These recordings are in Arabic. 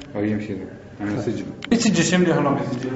أو يمشي له أنا سجل يسجل شملي هلا يسجل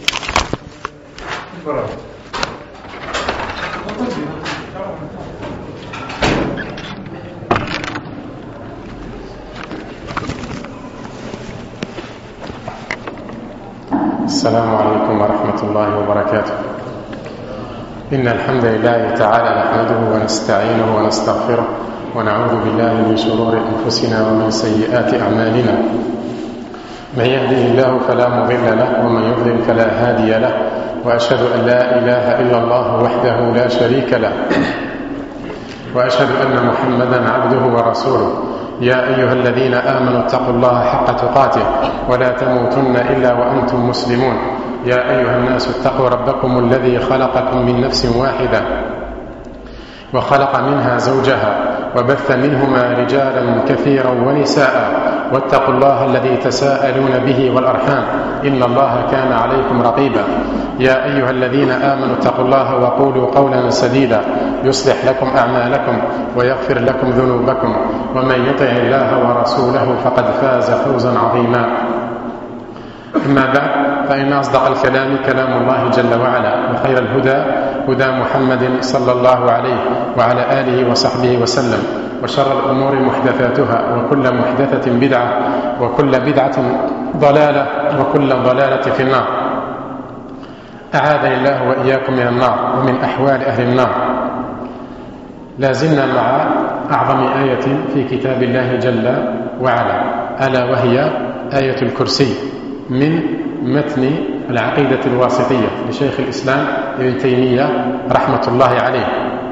السلام عليكم ورحمة الله وبركاته. إن الحمد لله تعالى نحمده ونستعينه ونستغفره ونعوذ بالله من شرور أنفسنا ومن سيئات أعمالنا. من يهده الله فلا مضل له ومن يضلل فلا هادي له، وأشهد أن لا إله إلا الله وحده لا شريك له، وأشهد أن محمدا عبده ورسوله. يا أيها الذين آمنوا اتقوا الله حق تقاته ولا تموتن إلا وأنتم مسلمون. يا أيها الناس اتقوا ربكم الذي خلقكم من نفس واحدة وخلق منها زوجها وبث منهما رجالا كثيرا ونساء، واتقوا الله الذي تساءلون به والأرحام إن الله كان عليكم رقيبا. يا أيها الذين آمنوا اتقوا الله وقولوا قولا سديدا يصلح لكم أعمالكم ويغفر لكم ذنوبكم، ومن يطع الله ورسوله فقد فاز فوزا عظيما. أما بعد، فإن أصدق الكلام كلام الله جل وعلا، وخير الهدى هدى محمد صلى الله عليه وعلى آله وصحبه وسلم، وشر الأمور محدثاتها، وكل محدثة بدعة، وكل بدعة ضلالة، وكل ضلالة في النار. أعاذني الله وإياكم من النار ومن أحوال أهل النار. لازلنا مع أعظم آية في كتاب الله جل وعلا، ألا وهي آية الكرسي من متن العقيدة الواسطية لشيخ الإسلام ابن تيمية رحمة الله عليه.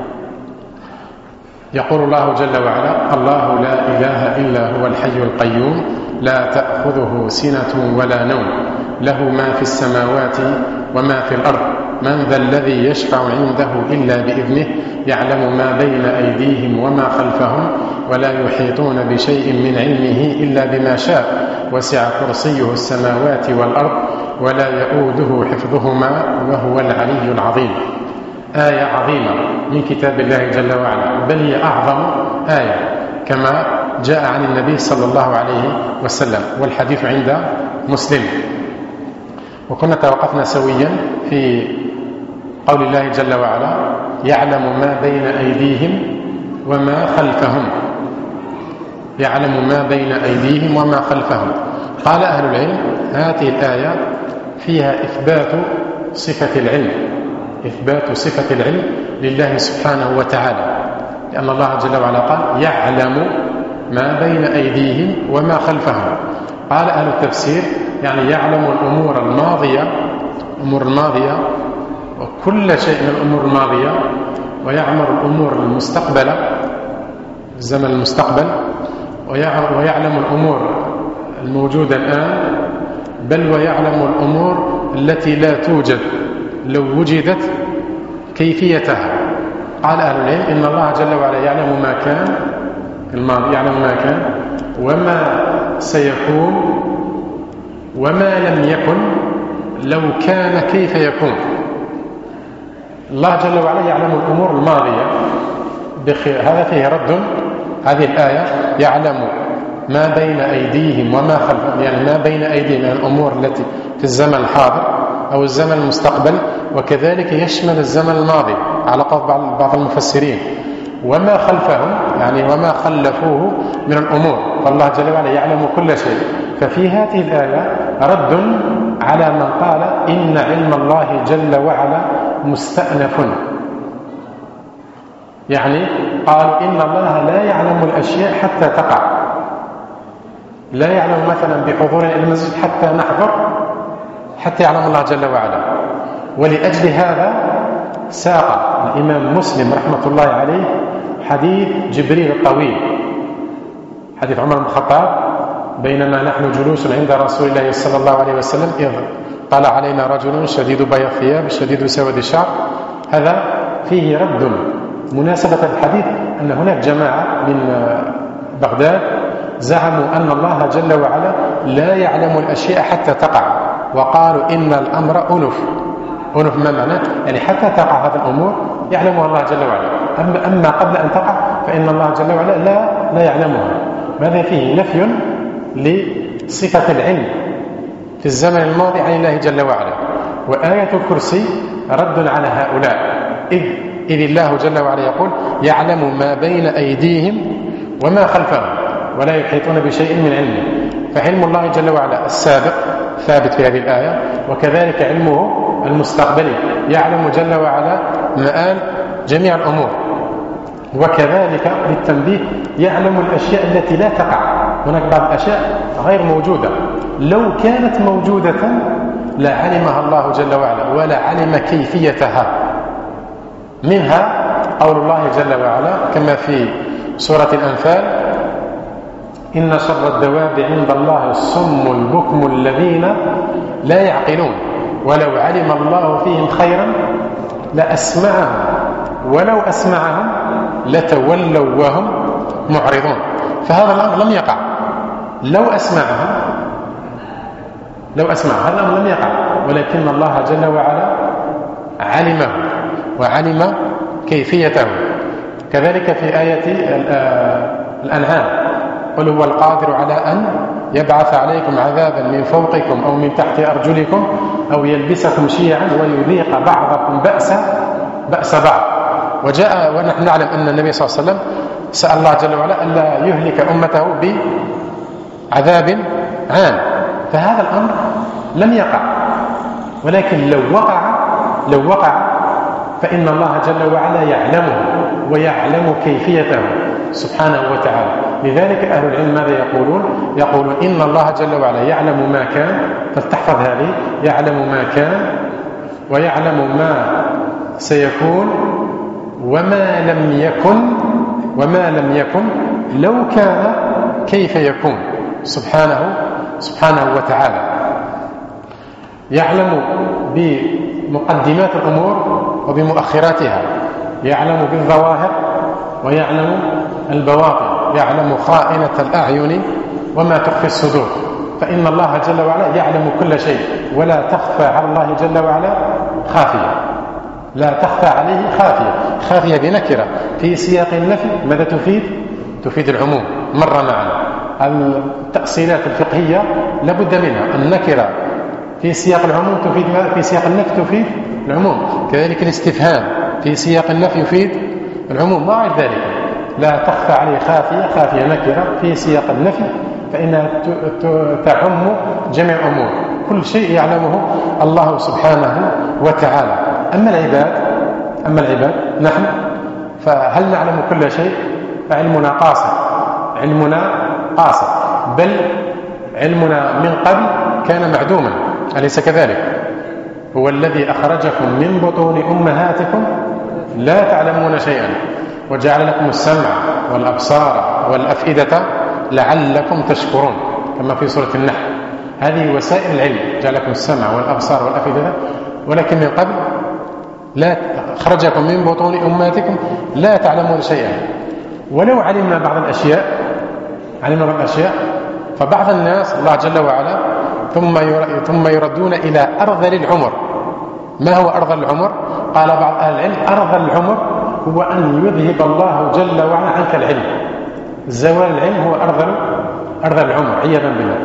يقول الله جل وعلا: الله لا إله إلا هو الحي القيوم لا تأخذه سنة ولا نوم له ما في السماوات وما في الأرض من ذا الذي يشفع عنده إلا بإذنه يعلم ما بين أيديهم وما خلفهم ولا يحيطون بشيء من علمه إلا بما شاء وسع كرسيه السماوات والأرض ولا يؤوده حفظهما وهو العلي العظيم. آية عظيمة من كتاب الله جل وعلا، بل هي أعظم آية كما جاء عن النبي صلى الله عليه وسلم، والحديث عند مسلم. وكنا توقفنا سويا في قول الله جل وعلا: يعلم ما بين أيديهم وما خلفهم. يعلم ما بين أيديهم وما خلفهم. قال أهل العلم: هذه الآية فيها إثبات صفة العلم، إثبات صفة العلم لله سبحانه وتعالى، لأن الله جل وعلا قال: يعلم ما بين أيديهم وما خلفهم. قال أهل التفسير: يعني يعلم الأمور الماضية وكل شيء من الأمور الماضية، ويعلم الأمور المستقبلة الزمن المستقبل، ويعلم الأمور الموجودة الآن، بل ويعلم الأمور التي لا توجد لو وجدت كيفيتها. قال أهل العلم: إن الله جل وعلا يعلم ما كان في الماضي، يعلم ما كان وما سيكون وما لم يكن لو كان كيف يكون. الله جل وعلا يعلم الأمور الماضية هذا فيه رد. هذه الآية يعلم ما بين أيديهم وما خلفهم، يعني ما بين أيديهم من الأمور التي في الزمن الحاضر أو الزمن المستقبل، وكذلك يشمل الزمن الماضي على قول بعض المفسرين، وما خلفهم يعني وما خلفوه من الأمور، فالله جل وعلا يعلم كل شيء. ففي هذه الآية رد على من قال إن علم الله جل وعلا مستأنف، يعني قالوا إن الله لا يعلم الأشياء حتى تقع، لا يعلم مثلا بحضورنا المسجد حتى نحضر حتى يعلم الله جل وعلا. ولأجل هذا ساق الإمام مسلم رحمة الله عليه حديث جبريل الطويل، حديث عمر بن الخطاب: بينما نحن جلوس عند رسول الله صلى الله عليه وسلم إذ طلع علينا رجل شديد بياض الثياب شديد سواد الشعر. هذا فيه رد مناسبة الحديث أن هناك جماعة من بغداد زعموا أن الله جل وعلا لا يعلم الأشياء حتى تقع، وقالوا إن الأمر أنف. أنف ما معناه؟ يعني حتى تقع هذه الأمور يعلمها الله جل وعلا، أما قبل أن تقع فإن الله جل وعلا لا يعلمها. ماذا فيه؟ نفي بصفة العلم في الزمن الماضي عن الله جل وعلا. وآية الكرسي رد على هؤلاء، إذ الله جل وعلا يقول يعلم ما بين أيديهم وما خلفهم ولا يحيطون بشيء من علمه. فعلم الله جل وعلا السابق ثابت في هذه الآية، وكذلك علمه المستقبلي، يعلم جل وعلا مآل جميع الأمور. وكذلك للتنبيه يعلم الأشياء التي لا تقع. هناك بعض الأشياء غير موجودة، لو كانت موجودة لعلمها الله جل وعلا ولا علم كيفيتها. منها قول الله جل وعلا كما في سورة الأنفال إن شر الدواب عند الله الصم البكم الذين لا يعقلون ولو علم الله فيهم خيرا لأسمعهم ولو أسمعهم لتولوا وهم معرضون. فهذا الأمر لم يقع. لو أسمعهم هذا الأمر لم يقع، ولكن الله جل وعلا علمه وعلم كيفيته. كذلك في آية الأنعام قل هو القادر على أن يبعث عليكم عذابا من فوقكم أو من تحت أرجلكم أو يلبسكم شيعا ويذيق بعضكم بأس بعض. وجاء ونحن نعلم أن النبي صلى الله عليه وسلم سأل الله جل وعلا ألا يهلك أمته بعذاب عام. فهذا الأمر لم يقع، ولكن لو وقع فإن الله جل وعلا يعلمه ويعلم كيفيته سبحانه وتعالى. لذلك أهل العلم ماذا يقولون إن الله جل وعلا يعلم ما كان، فلتحفظ هذه، يعلم ما كان ويعلم ما سيكون وما لم يكن لو كان كيف يكون سبحانه وتعالى. يعلم بمقدمات الأمور وبمؤخراتها، يعلم بالظواهر ويعلم البواطن، يعلم خائنة الأعين وما تخفي الصدور. فإن الله جل وعلا يعلم كل شيء ولا تخفى على الله جل وعلا خافية، لا تخفى عليه خافية بنكرة في سياق النفي. ماذا تفيد العموم. مر معنا التأصيلات الفقهية لابد منها. النكرة في سياق العموم تفيد ماذا؟ في سياق النفي تفيد العموم. كذلك الاستفهام في سياق النفي يفيد العموم. ما غير ذلك لا تخفى عليه خافية نكرة في سياق النفي فإنها تعم جميع الأمور. كل شيء يعلمه الله سبحانه وتعالى. أما العباد نحن فهل نعلم كل شيء؟ فعلمنا قاصر، بل علمنا من قبل كان معدوما، أليس كذلك؟ هو الذي أخرجكم من بطون أمهاتكم لا تعلمون شيئا وجعل لكم السمع والأبصار والأفئدة لعلكم تشكرون كما في سورة النحل. هذه وسائل العلم، جعل لكم السمع والأبصار والأفئدة، ولكن من قبل لا أخرجكم من بطون أمهاتكم لا تعلمون شيئا. ولو علمنا بعض الأشياء فبعض الناس الله جل وعلا ثم يردون إلى أرذل العمر. ما هو أرذل العمر؟ قال بعض أهل العلم أرذل العمر هو أن يذهب الله جل وعلا عنك العلم. زوال العلم هو أرذل العمر عياذا بالله.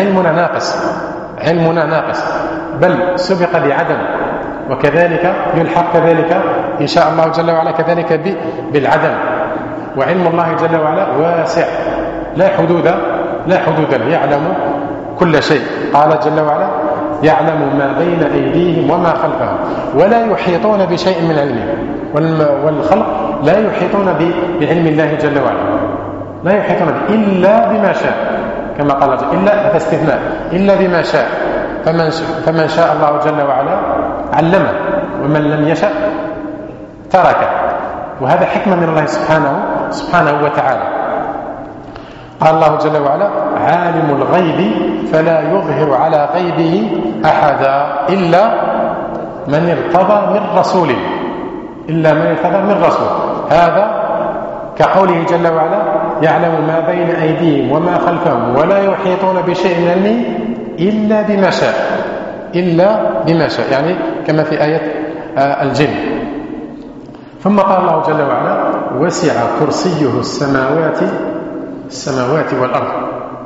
فعلمنا ناقص بل سبق بعدم، وكذلك يلحق كذلك إن شاء الله جل وعلا كذلك بالعدم. وعلم الله جل وعلا واسع لا حدود له، يعلم كل شيء. قال جل وعلا يعلم ما بين أيديهم وما خلفهم ولا يحيطون بشيء من علمه. والخلق لا يحيطون بعلم الله جل وعلا، لا يحيطون به إلا بما شاء، كما قال إلا فاستثناء، إلا بما شاء. فمن شاء الله جل وعلا علمه ومن لم يشأ تركه. وهذا حكمة من الله سبحانه وتعالى. قال الله جل وعلا عالم الغيب فلا يظهر على غيبه أحدا إلا من ارتضى من رسول. هذا كقوله جل وعلا يعلم ما بين أيديهم وما خلفهم ولا يحيطون بشيء من علمه إلا بما شاء، يعني كما في آية الجن. ثم قال الله جل وعلا وسع كرسيه السماوات والأرض.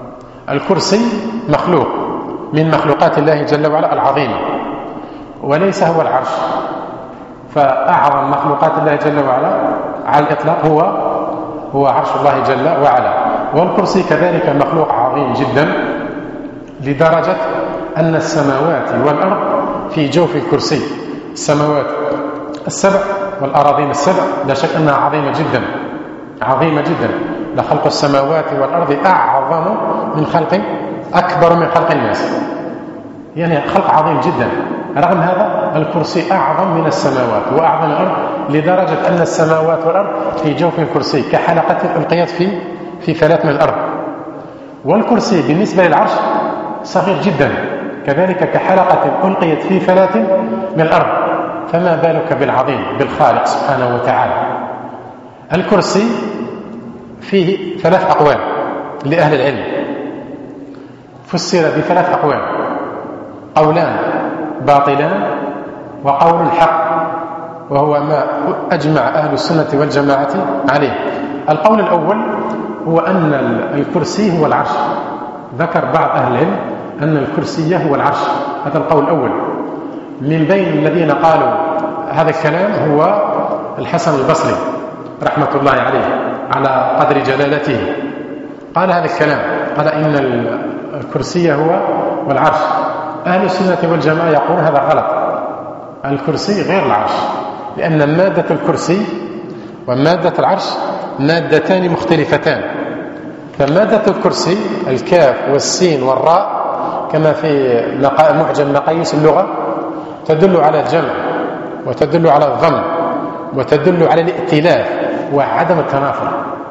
الكرسي مخلوق من مخلوقات الله جل وعلا العظيمة، وليس هو العرش. فأعظم مخلوقات الله جل وعلا على الإطلاق هو عرش الله جل وعلا. والكرسي كذلك مخلوق عظيم جدا، لدرجة أن السماوات والأرض في جوف الكرسي. السماوات السبع والأراضين السبع لا شك أنها عظيمة جدا، عظيمة جدا. لخلق السماوات والأرض أعظم من أكبر من خلق الناس، يعني خلق عظيم جدا. رغم هذا الكرسي أعظم من السماوات وأعظم من الأرض، لدرجة أن السماوات والأرض في جوف الكرسي كحلقة ألقيت في فلاة من الأرض. والكرسي بالنسبة للعرش صغير جدا، كذلك كحلقة ألقيت في فلاة من الأرض، فما بالك بالعظيم بالخالق سبحانه وتعالى. الكرسي فيه 3 أقوال لأهل العلم، فسر ب3 أقوال: قولان باطلان وقول حق، وهو ما أجمع أهل السنة والجماعة عليه. القول الأول هو أن الكرسي هو العرش. ذكر بعض أهل العلم أن الكرسي هو العرش، هذا القول الأول. من بين الذين قالوا هذا الكلام هو الحسن البصري رحمة الله عليه على قدر جلالته، قال هذا الكلام، قال إن الكرسي هو العرش. أهل السنة والجماعة يقول هذا غلط، الكرسي غير العرش، لأن مادة الكرسي ومادة العرش مادتان مختلفتان. فمادة الكرسي الكاف والسين والراء كما في معجم مقاييس اللغة تدل على الجمع، وتدل على الضم، وتدل على الائتلاف وعدم التنافر.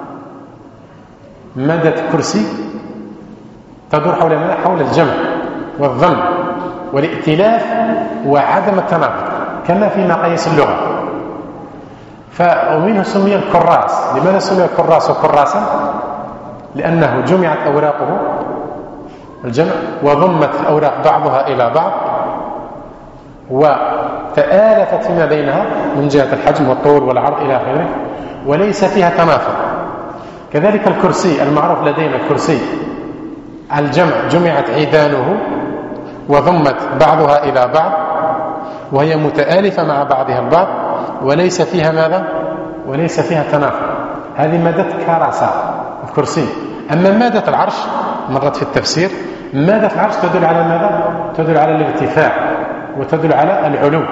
مادة الكرسي تدور حول الجمع والضم والائتلاف وعدم التنافر كما في مقاييس اللغة. ومنه سمي الكراس. لماذا سمي الكراس كراسا؟ لأنه جمعت أوراقه الجمع، وضمت الأوراق بعضها إلى بعض، وتآلفت فيما بينها من جهة الحجم والطول والعرض إلى آخره، وليس فيها تنافر. كذلك الكرسي المعروف لدينا الكرسي الجمع، جمعت عيدانه وضمت بعضها إلى بعض، وهي متآلفة مع بعضها البعض، وليس فيها ماذا؟ وليس فيها تنافر. هذه مادة كراسة الكرسي. أما مادة العرش مرت في التفسير، مادة العرش تدل على ماذا؟ تدل على الارتفاع وتدل على العلو.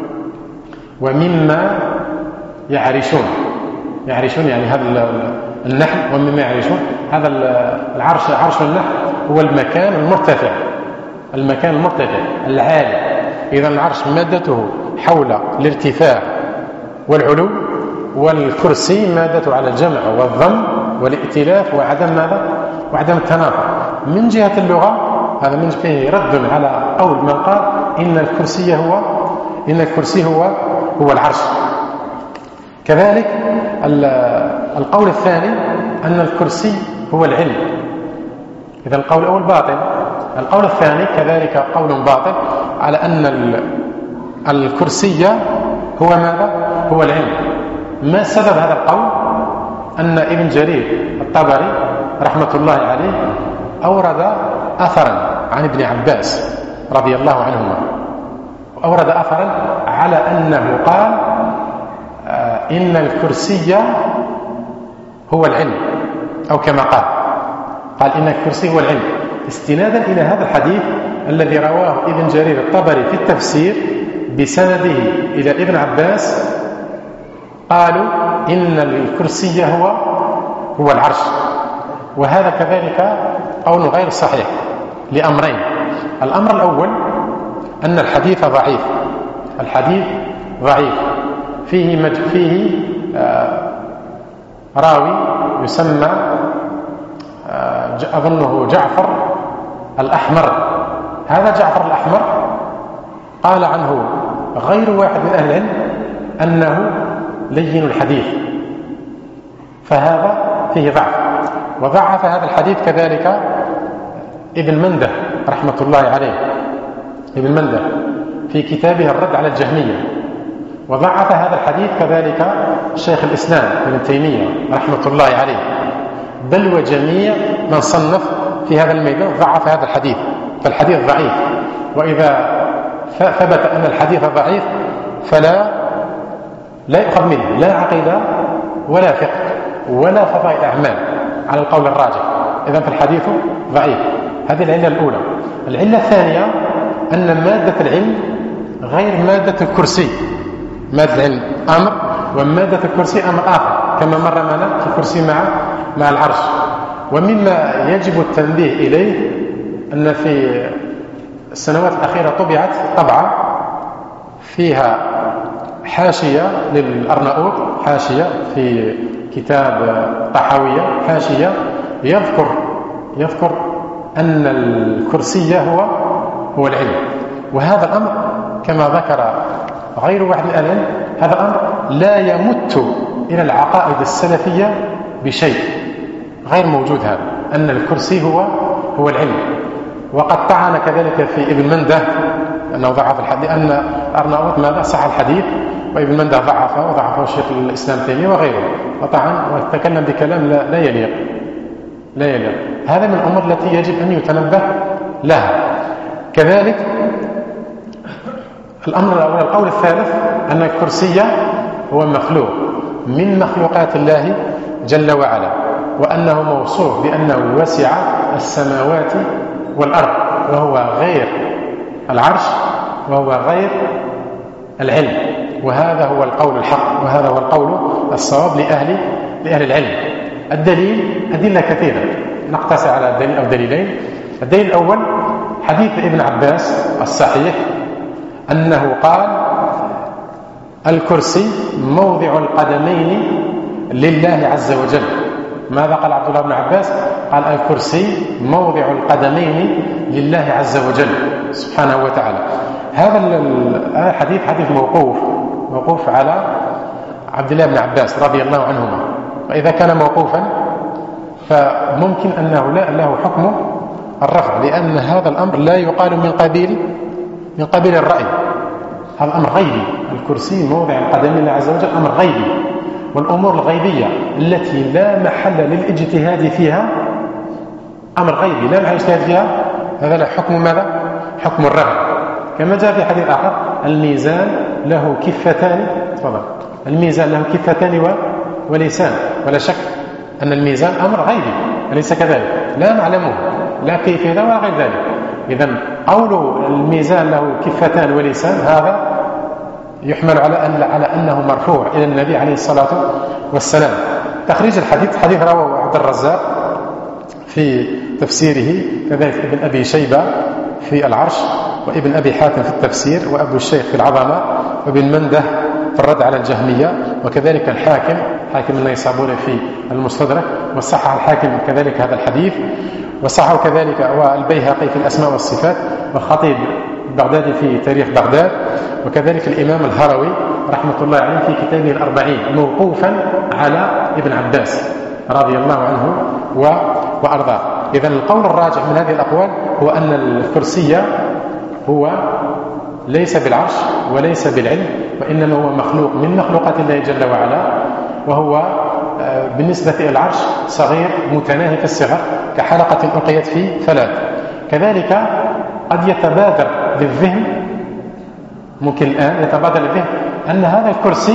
ومما يعرشون يعني هذا النحل، ومما يعرشون هذا العرش، عرش النحل هو المكان المرتفع العالي. إذا العرش مادته حول الارتفاع والعلو، والكرسي مادته على الجمع والضم والائتلاف وعدم ماذا؟ وعدم التنافر. من جهة اللغة هذا من فيه رد على قول من قال إن الكرسي هو العرش. كذلك القول الثاني أن الكرسي هو العلم. إذا القول الأول باطل. القول الثاني كذلك قول باطل على أن الكرسي هو ماذا؟ هو العلم. ما سبب هذا القول؟ أن ابن جرير الطبري رحمة الله عليه أورد أثرا عن ابن عباس رضي الله عنهما، أورد أثرا على أنه قال إن الكرسي هو العلم، أو كما قال إن الكرسي هو العلم، استنادا إلى هذا الحديث الذي رواه ابن جرير الطبري في التفسير بسنده إلى ابن عباس. قالوا إن الكرسي هو العرش. وهذا كذلك قول غير صحيح لأمرين. الأمر الأول أن الحديث ضعيف، فيه راوي يسمى أظنه جعفر الأحمر. هذا جعفر الأحمر قال عنه غير واحد من أهل العلم أنه لين الحديث، فهذا فيه ضعف. وضعف هذا الحديث كذلك ابن منده رحمة الله عليه، ابن منده في كتابه الرد على الجهمية. وضعف هذا الحديث كذلك شيخ الإسلام ابن تيمية رحمة الله عليه، بل وجميع من صنف في هذا الميدان ضعف هذا الحديث، فالحديث ضعيف. وإذا ثبت أن الحديث ضعيف فلا يؤخذ منه لا عقيدة ولا فقه ولا فضائل أعمال على القول الراجح. إذن فالحديث ضعيف. هذه العلة الأولى. العلة الثانية أن مادة العلم غير مادة الكرسي. مادة العلم أمر، ومادة الكرسي أمر آخر، كما مر معنا في الكرسي مع العرش. ومما يجب التنبيه إليه أن في السنوات الأخيرة طبعت طبعة فيها حاشية للأرناؤوط، حاشية في كتاب طحاوية، حاشية يذكر أن الكرسي هو العلم. وهذا الأمر كما ذكر غير واحد من العلم، هذا الأمر لا يمت إلى العقائد السلفية بشيء، غير موجود هذا، أن الكرسي هو العلم. وقد طعن كذلك في ابن منده أنه ضعف الحديث، أن أرناؤوط ماذا صح الحديث، وابن منده وضعفه الشيخ الإسلام تيمية وغيره، وطعن وتكلم بكلام لا يليق. هذا من الأمور التي يجب أن يتنبه لها. كذلك الأمر الأول. القول الثالث أن الكرسي هو مخلوق من مخلوقات الله جل وعلا، وأنه موصوف بأنه وسع السماوات والأرض، وهو غير العرش وهو غير العلم. وهذا هو القول الحق، وهذا هو القول الصواب لأهل العلم. الدليل أدلة كثيرة، نقتصر على دليل أو دليلين. الدليل الأول حديث ابن عباس الصحيح أنه قال الكرسي موضع القدمين لله عز وجل. ماذا قال عبد الله بن عباس؟ قال الكرسي موضع القدمين لله عز وجل سبحانه وتعالى. هذا الحديث حديث موقوف على عبد الله بن عباس رضي الله عنهما. وإذا كان موقوفا فممكن أنه لا له حكم الرفع، لأن هذا الأمر لا يقال من قبيل الرأي. هذا أمر غيبي. الكرسي موضع القدمين لله عز وجل أمر غيبي، والأمور الغيبية التي لا محل للاجتهاد فيها أمر غيبي لا محل للاجتهاد فيها، هذا له حكم ماذا؟ حكم الرفع. كما جاء في حديث آخر الميزان له كفتان. تفضل. الميزان له كفتان ولسان. ولا شك أن الميزان أمر غيبي أليس كذلك؟ لا نعلمه لا كيفية ولا غير ذلك. إذن قول الميزان له كفتان ولسان هذا يحمل على أنه مرفوع إلى النبي عليه الصلاة والسلام. تخريج الحديث حديث رواه عبد الرزاق في تفسيره، كذلك ابن أبي شيبة في العرش، وابن أبي حاتم في التفسير، وأبو الشيخ في العظمة، وابن منده في الرد على الجهمية، وكذلك حاكم النيسابوري في المستدرك، وصحح الحاكم كذلك هذا الحديث، وصححه كذلك والبيهقي في الأسماء والصفات، والخطيب البغدادي في تاريخ بغداد، وكذلك الإمام الهروي رحمة الله عليه في كتابه الأربعين موقوفا على ابن عباس رضي الله عنه وأرضاه. إذن القول الراجح من هذه الأقوال هو أن الكرسي هو ليس بالعرش وليس بالعلم، وإنما هو مخلوق من مخلوقات الله جل وعلا، وهو بالنسبة إلى العرش صغير متناهي في الصغر كحلقة ألقيت في ثلاث. كذلك قد يتبادر للذهن، ممكن الآن يتبادر للذهن أن هذا الكرسي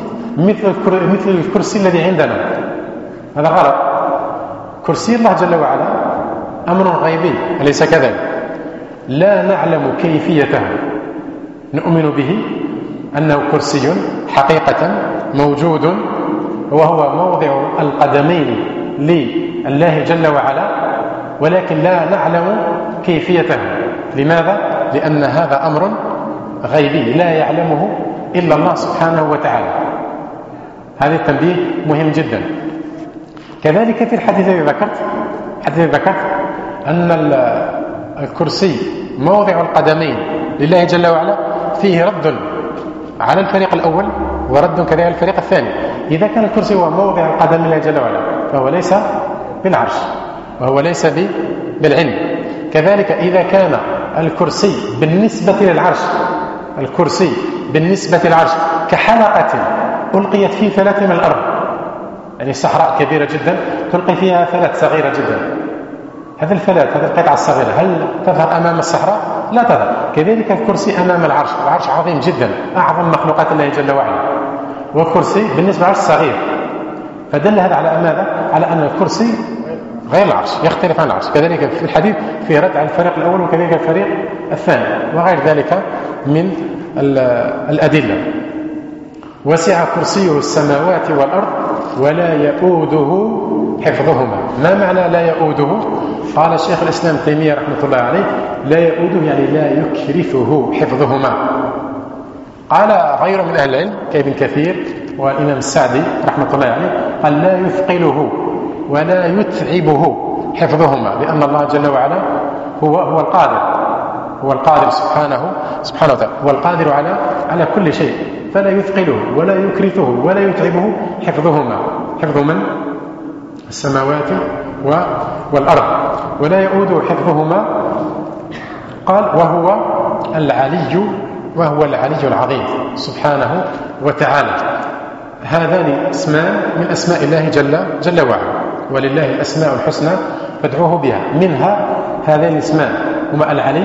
مثل الكرسي الذي عندنا. هذا غلط. كرسي الله جل وعلا أمر غيبي أليس كذلك؟ لا نعلم كيفيته، نؤمن به أنه كرسي حقيقة موجود، وهو موضع القدمين لله جل وعلا، ولكن لا نعلم كيفيته. لماذا؟ لأن هذا أمر غيبي لا يعلمه إلا الله سبحانه وتعالى. هذا التنبيه مهم جدا. كذلك في الحديث الذي ذكرت أن الكرسي موضع القدمين لله جل وعلا فيه رد على الفريق الأول ورد كذلك على الفريق الثاني. إذا كان الكرسي هو موضع القدم لله جل وعلا فهو ليس بالعرش وهو ليس بالعلم. كذلك إذا كان الكرسي بالنسبة للعرش، الكرسي بالنسبة للعرش كحلقة ألقيت في ثلاث من الأرض، يعني صحراء كبيرة جدا تلقي فيها ثلاث صغيرة جدا، هذا الفلات، هذه القطعة الصغيرة، هل تظهر أمام الصحراء؟ لا تظهر. كذلك الكرسي أمام العرش، العرش عظيم جدا، أعظم مخلوقات الله جل وعلا، وكرسي بالنسبة للعرش صغير. فدل هذا على ماذا؟ على أن الكرسي غير العرش، يختلف عن العرش. كذلك في الحديث في رد على الفريق الأول وكذلك الفريق الثاني وغير ذلك من الأدلة. وسع كرسيه السماوات والأرض ولا يؤوده حفظهما. ما معنى لا يؤوده؟ قال شيخ الإسلام تيمية رحمة الله عليه: لا يؤوده يعني لا يكرثه حفظهما. قال غير من أهل العلم كابن كثير والإمام السعدي رحمة الله عليه قال: لا يثقله ولا يتعبه حفظهما، لأن الله جل وعلا هو القادر، هو القادر سبحانه وتعالى، هو القادر على كل شيء، فلا يثقله ولا يكرثه ولا يتعبه حفظهما. حفظ من؟ السماوات والأرض. ولا يؤوده حفظهما. قال: وهو العلي العظيم سبحانه وتعالى. هذان اسمان من أسماء الله جل وعلا، ولله الأسماء الحسنى فادعوه بها. منها هذان الاسمان هما العلي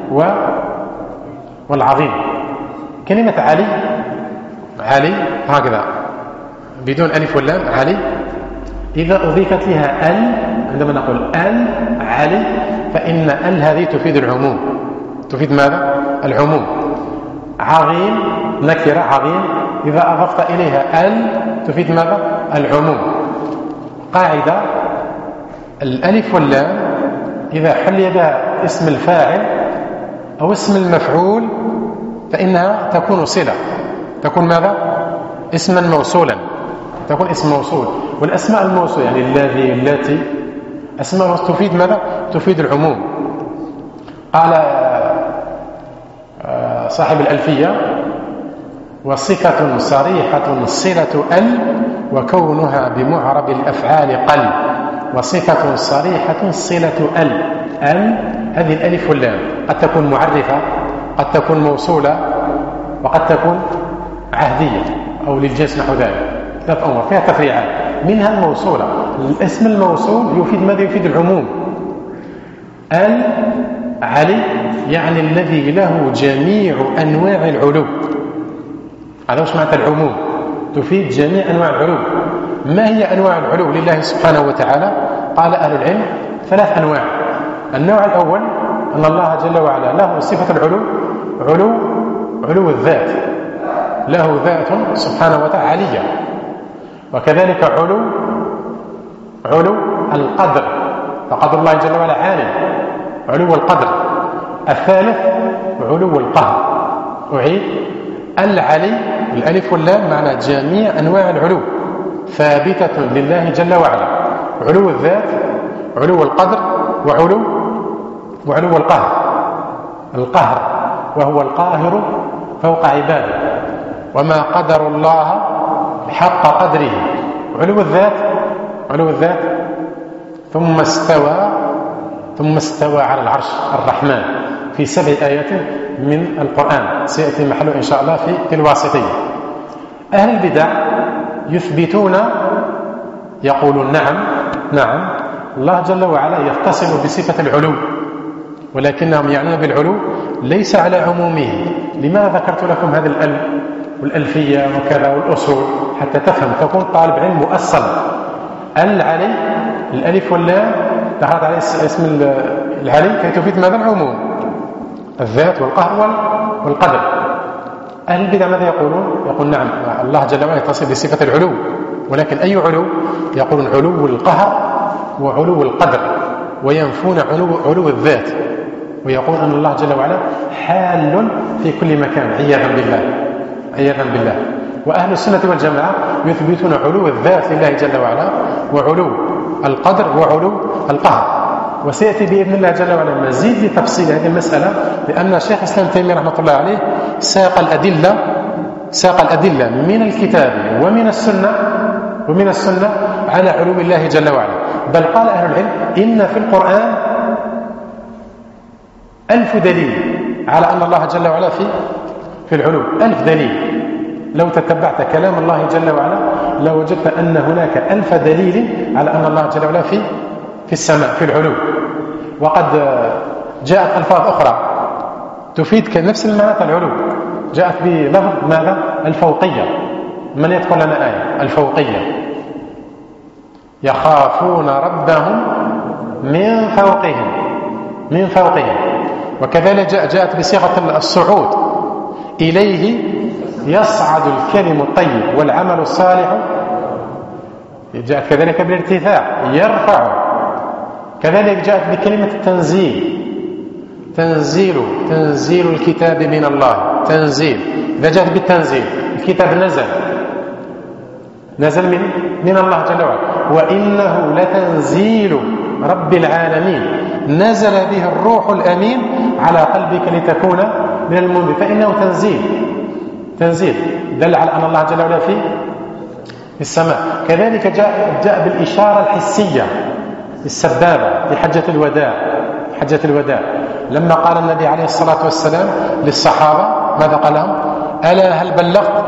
والعظيم. كلمة علي هكذا بدون ألف واللام، علي إذا أضيفت لها عندما نقول علي فإن هذه تفيد العموم. تفيد ماذا؟ العموم. عظيم نكرة، عظيم إذا أضفت إليها تفيد ماذا؟ العموم. قاعدة: الألف واللام إذا حل بها اسم الفاعل أو اسم المفعول فإنها تكون صلة، تكون ماذا؟ اسما موصولا، تكون اسم موصول. والأسماء الموصول يعني الذي، التي، أسماء تفيد ماذا؟ تفيد العموم. قال صاحب الألفية: وصفة صريحة صلة وكونها بمعرب الأفعال قل. وصفة صريحة صلة هذه الألف واللام قد تكون معرفة، قد تكون موصولة، وقد تكون عهدية أو للجنس نحو ذلك. ثلاث أمور فيها تفريعات. منها الموصولة. الاسم الموصول يفيد ماذا؟ يفيد العموم. علي يعني الذي له جميع أنواع العلو. هذا وش معنى العموم؟ تفيد جميع أنواع العلو. ما هي أنواع العلو لله سبحانه وتعالى؟ قال أهل العلم 3 أنواع. النوع الأول أن الله جل وعلا له صفة العلو، علو الذات، له ذات سبحانه وتعالى عليا. وكذلك علو القدر، فقدر الله جل وعلا عالي، علو القدر. الثالث علو القهر. أعيد: العلي الألف واللام معنى جميع أنواع العلو ثابتة لله جل وعلا: علو الذات، علو القدر، وعلو القهر، وهو القاهر فوق عباده. وما قدر الله حق قدره. علو الذات ثم استوى على العرش الرحمن في 7 آيات من القرآن، سيأتي محله إن شاء الله في الواسطية. أهل البدع يثبتون، يقولون نعم الله جل وعلا يتصل بصفة العلو، ولكنهم يعنون بالعلو ليس على عمومه. لماذا ذكرت لكم هذا والألفية وكذا والأصول؟ حتى تفهم، تكون طالب علم مؤصل. العلي الألف واللام دخلت عليه اسم العلي كي تفيد ماذا؟ العموم، الذات والقهر والقدر. أهل البدع ماذا يقولون؟ يقول نعم الله جل وعلا يتصل بصفة العلو، ولكن أي علو؟ يقولون علو القهر وعلو القدر، وينفون علو الذات، ويقول أن الله جل وعلا حال في كل مكان عياذا بالله. وأهل السنة والجماعة يثبتون علو الذات لله جل وعلا، وعلو القدر، وعلو القهر. وسيأتي بإذن الله جل وعلا مزيد لتفصيل هذه المسألة، لأن شيخ الإسلام تيمية رحمة الله عليه ساق الأدلة من الكتاب ومن السنة على علو الله جل وعلا. بل قال أهل العلم إن في القرآن 1000 دليل على أن الله جل وعلا في العلو. 1000 دليل. لو تتبعت كلام الله جل وعلا لوجدت أن هناك 1000 دليل على أن الله جل وعلا في السماء، في العلو. وقد جاءت ألفاظ أخرى تفيد نفس المعنى العلو، جاءت بلفظ ماذا؟ الفوقية. من يذكر لنا آية الفوقية؟ يخافون ربهم من فوقهم، من فوقهم. وكذلك جاءت بصيغة الصعود، إليه يصعد الكلم الطيب والعمل الصالح. جاءت كذلك بالارتفاع، يرفع. كذلك جاءت بكلمة التنزيل، تنزيل الكتاب من الله، تنزيل. إذا جاءت بالتنزيل الكتاب نزل من الله جل وعلا. وإنه لتنزيل رب العالمين نزل به الروح الأمين على قلبك لتكون من المنذر. فإنه تنزيل دل على أن الله جل وعلا في السماء. كذلك جاء بالإشارة الحسية السبابة في حجة الوداع لما قال النبي عليه الصلاة والسلام للصحابة ماذا قال لهم؟ ألا هل بلغت؟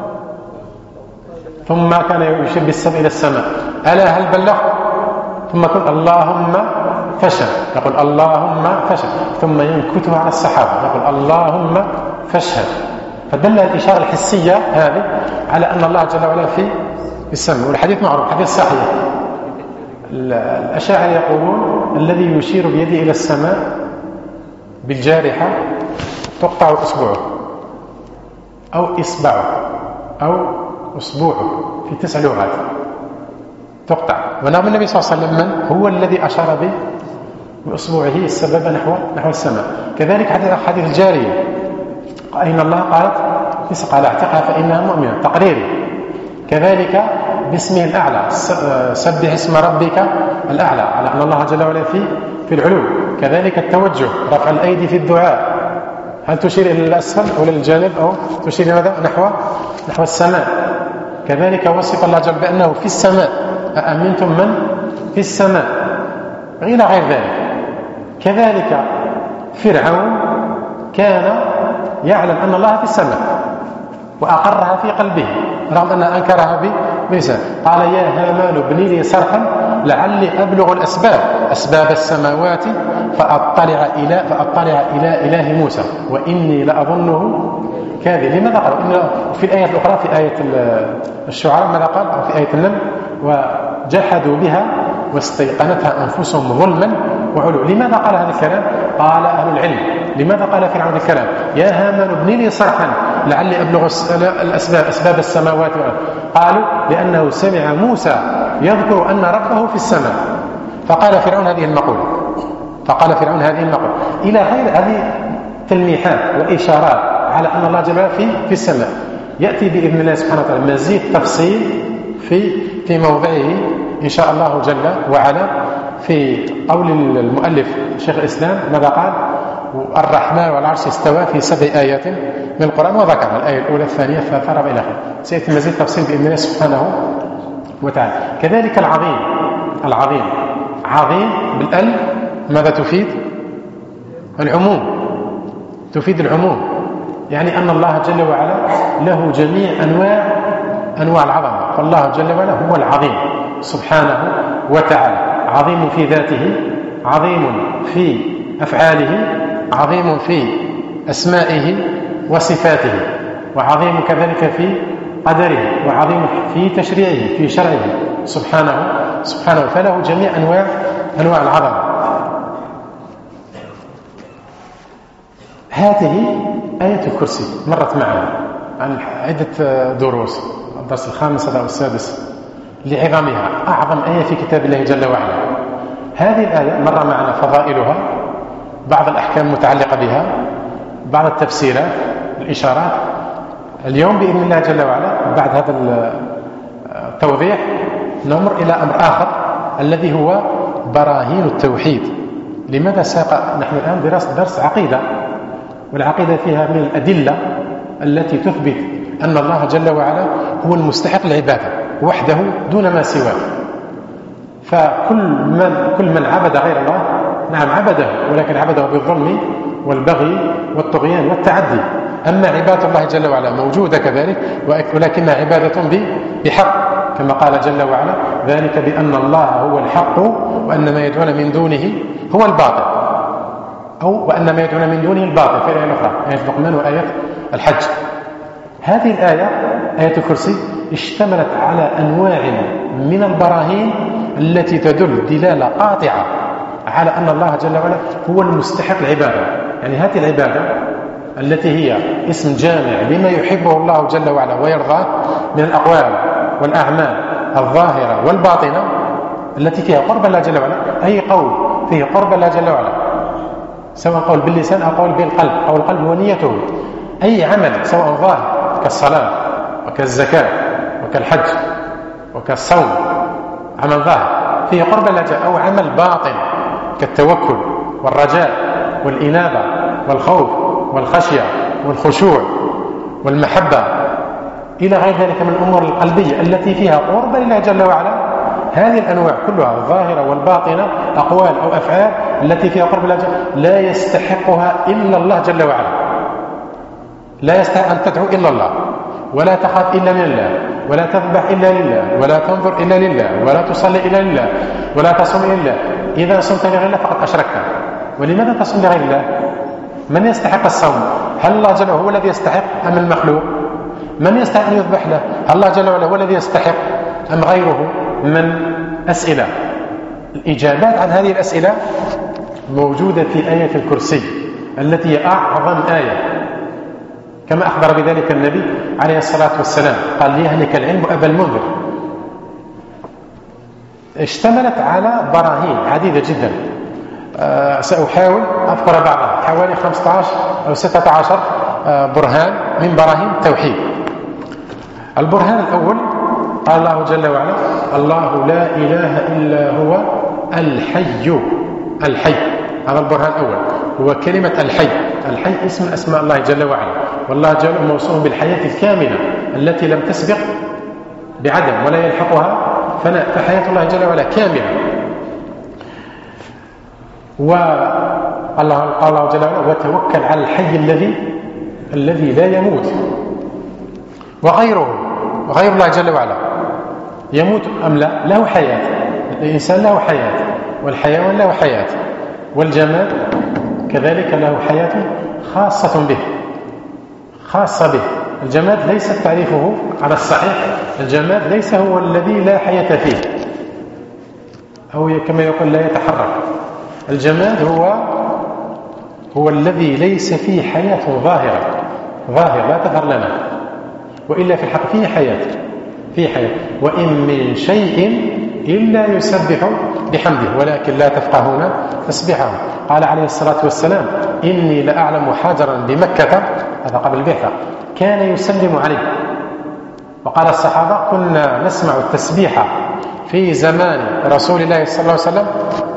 ثم كان يشير بالسبع إلى السماء. ألا هل بلغت؟ ثم يقول اللهم فاشهد، يقول اللهم فاشهد، ثم ينكتها على الصحابة يقول اللهم فاشهد. فدل الإشارة الحسية هذه على أن الله جل وعلا في السماء. والحديث معروف، حديث صحيح. الأشاعرة يقولون الذي يشير بيده إلى السماء بالجارحة تقطع أصبعه أو إصبعه أو أصبعه في 9 لغات تقطع. ونعم النبي صلى الله عليه وسلم من هو الذي أشار بأصبعه السبب نحو السماء. كذلك حديث الجارية إن الله قالت قال اعتقها فإنها مؤمنة، تقريري. كذلك باسمه الأعلى، سبح اسم ربك الأعلى، على أن الله جل وعلا في العلو. كذلك التوجه، رفع الأيدي في الدعاء، هل تشير إلى الأسفل أو للجانب أو تشير ماذا؟ نحو السماء. كذلك وصف الله جل بأنه في السماء، أأمنتم من في السماء إلى غير ذلك. كذلك فرعون كان يعلم أن الله في السماء وأقرها في قلبه رغم أن أنكرها بلسانه. قال يا هامان ابن لي صرحا لعلي أبلغ أسباب السماوات فأطلع إلى إله موسى وإني لأظنه كاذب. لماذا قال؟ في الآية الأخرى في آية الشعراء ماذا قال؟ أو في آية النمل وجحدوا بها واستيقنتها أنفسهم ظلما وعلوا. لماذا قال هذا الكلام؟ قال أهل العلم لماذا قال فرعون الكلام يا هامان ابن لي صرحا لعلي أبلغ أسباب السماوات والأرض؟ قالوا لأنه سمع موسى يذكر أن ربه في السماء فقال فرعون هذه المقولة إلى غير هذه تلميحات وإشارات على أن الله جل وعلا في السماء. يأتي بإذن الله سبحانه وتعالى مزيد تفصيل في موضعه إن شاء الله جل وعلا في قول المؤلف شيخ الإسلام ماذا قال؟ الرحمن والعرش استوى في 7 آيات من القرآن وذكر الآية الأولى الثانية الثالثة الرابعة إلى آخره. سيأتي مزيد تفصيل بإذن الله سبحانه وتعالى. كذلك العظيم بالأل ماذا تفيد؟ العموم، يعني أن الله جل وعلا له جميع أنواع العظمة. فالله جل وعلا هو العظيم سبحانه وتعالى، عظيم في ذاته، عظيم في أفعاله، عظيم في أسمائه وصفاته، وعظيم كذلك في قدره، وعظيم في تشريعه في شرعه سبحانه. فله جميع أنواع العظمة. هذه آية الكرسي مرت معنا عن عدة دروس، الدرس الخامس أو السادس لعظمها، أعظم آية في كتاب الله جل وعلا. هذه الآية مر معنا فضائلها، بعض الأحكام المتعلقة بها، بعض التفسيرات، الإشارات. اليوم بإذن الله جل وعلا بعد هذا التوضيح نمر إلى أمر آخر الذي هو براهين التوحيد. لماذا ساق نحن الآن درس عقيدة، والعقيدة فيها من الأدلة التي تثبت أن الله جل وعلا هو المستحق للعبادة وحده دون ما سواه. فكل من عبد غير الله نعم عبده، ولكن عبده بالظلم والبغي والطغيان والتعدي. أما عبادة الله جل وعلا موجودة كذلك، ولكنها عبادة بحق، كما قال جل وعلا ذلك بأن الله هو الحق وأن ما يدعون من دونه هو الباطل، أو وأن ما يدعون من دونه الباطل في الآية الأخرى، آية لقمان وآية الحج. هذه الآية آية الكرسي اشتملت على أنواع من البراهين التي تدل دلالة قاطعة على أن الله جل وعلا هو المستحق العبادة. يعني هذه العبادة التي هي اسم جامع لما يحبه الله جل وعلا ويرضاه من الأقوال والأعمال الظاهرة والباطنة التي فيها قرب الله جل وعلا، أي قول فيه قرب الله جل وعلا، سواء قول باللسان أو قول بالقلب، أو القلب ونيته، أي عمل سواء ظاهر كالصلاة وكالزكاة وكالحج وكالصوم، عمل ظاهر فيه قرب الله جل، أو عمل باطن كالتوكل والرجاء والإنابة والخوف والخشية والخشوع والمحبة إلى غير ذلك من الأمور القلبية التي فيها قرب لله جل وعلا. هذه الأنواع كلها الظاهرة والباطنة، أقوال أو أفعال التي فيها قرب الله جل، لا يستحقها إلا الله جل وعلا. لا يستحق أن تدعو إلا الله، ولا تخاف إلا من الله، ولا تذبح إلا لله، ولا تنظر إلا لله، ولا تصلي إلا لله، ولا تصوم إلا لله. إذا صمت لغير الله فقد أشركت. ولماذا تصوم لغير الله؟ من يستحق الصوم؟ هل الله جل وعلا هو الذي يستحق أم المخلوق؟ من يستحق أن يذبح له؟ هل الله جل وعلا هو الذي يستحق أم غيره؟ من أسئلة. الإجابات عن هذه الأسئلة موجودة في آية الكرسي التي هي أعظم آية، كما أخبر بذلك النبي عليه الصلاة والسلام، قال ليهلك العلم أبا المنذر. اشتملت على براهين عديدة جدا، سأحاول أذكر بعضها، حوالي 15 أو 16 برهان من براهين التوحيد. البرهان الأول قال الله جل وعلا: الله لا إله إلا هو الحي. الحي هذا البرهان الأول، هو كلمة الحي. الحي اسم أسماء الله جل وعلا، والله جل موصوف بالحياة الكاملة التي لم تسبق بعدم ولا يلحقها فناء، فحياة الله جل وعلا كاملة. والله قال الله جل وعلا: وتوكل على الحي الذي لا يموت. وغيره غير الله جل وعلا يموت أم لا؟ له حياة. الإنسان له حياة، والحيوان له حياة، والجماد كذلك له حياة خاصة به، خاصة به. الجماد ليس تعريفه على الصحيح، الجماد ليس هو الذي لا حياة فيه أو كما يقول لا يتحرك. الجماد هو الذي ليس فيه حياة ظاهرة لا تظهر لنا، وإلا في الحق فيه حياة، فيه حياة. وإن من شيء إلا يسبح بحمده ولكن لا تفقهون تسبيحه. قال عليه الصلاة والسلام: إني لأعلم حجرا بمكة، هذا قبل البعثة، كان يسلم عليه. وقال الصحابة: كنا نسمع التسبيح في زمان رسول الله صلى الله عليه وسلم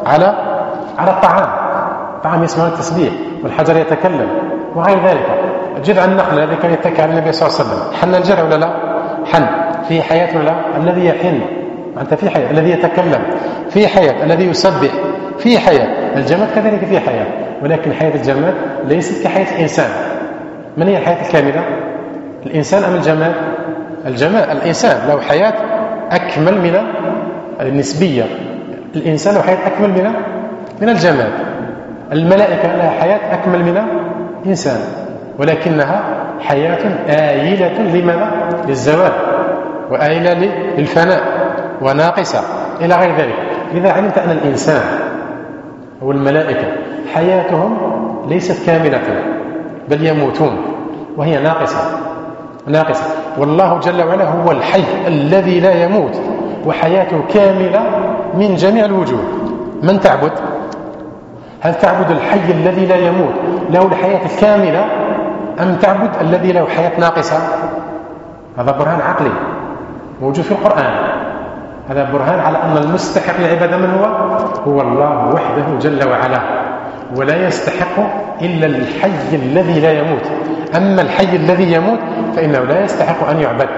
على الطعام يسمع التسبيح، والحجر يتكلم وغير ذلك. جذع النخل الذي كان يتكى على النبي صلى الله عليه وسلم، حن الجذع ولا لا؟ حن. في حياة ولا لا؟ الذي يحن أنت في حياة، الذي يتكلم في حياة، الذي يسبح في حياة. الجماد كذلك في حياة، ولكن حياة الجماد ليست كحياة الإنسان. من هي الحياة الكاملة؟ الإنسان أم الجماد؟ الجماد. الإنسان له حياة أكمل من النسبية، الإنسان له حياة أكمل من الجماد. الملائكة لها حياة أكمل من الإنسان، ولكنها حياة آيلة لماذا؟ للزوال، وآيلة للفناء، وناقصة إلى غير ذلك. لذا علمت أن الإنسان والملائكة حياتهم ليست كاملة، بل يموتون وهي ناقصة. والله جل وعلا هو الحي الذي لا يموت، وحياته كاملة من جميع الوجوه. من تعبد؟ هل تعبد الحي الذي لا يموت له الحياة الكاملة، أم تعبد الذي له حياة ناقصة؟ هذا برهان عقلي موجود في القرآن. هذا برهان على أن المستحق للعبادة من هو الله وحده جل وعلا، ولا يستحق إلا الحي الذي لا يموت. أما الحي الذي يموت فإنه لا يستحق أن يعبد.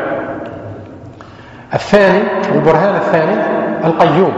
الثاني، البرهان الثاني، القيوم.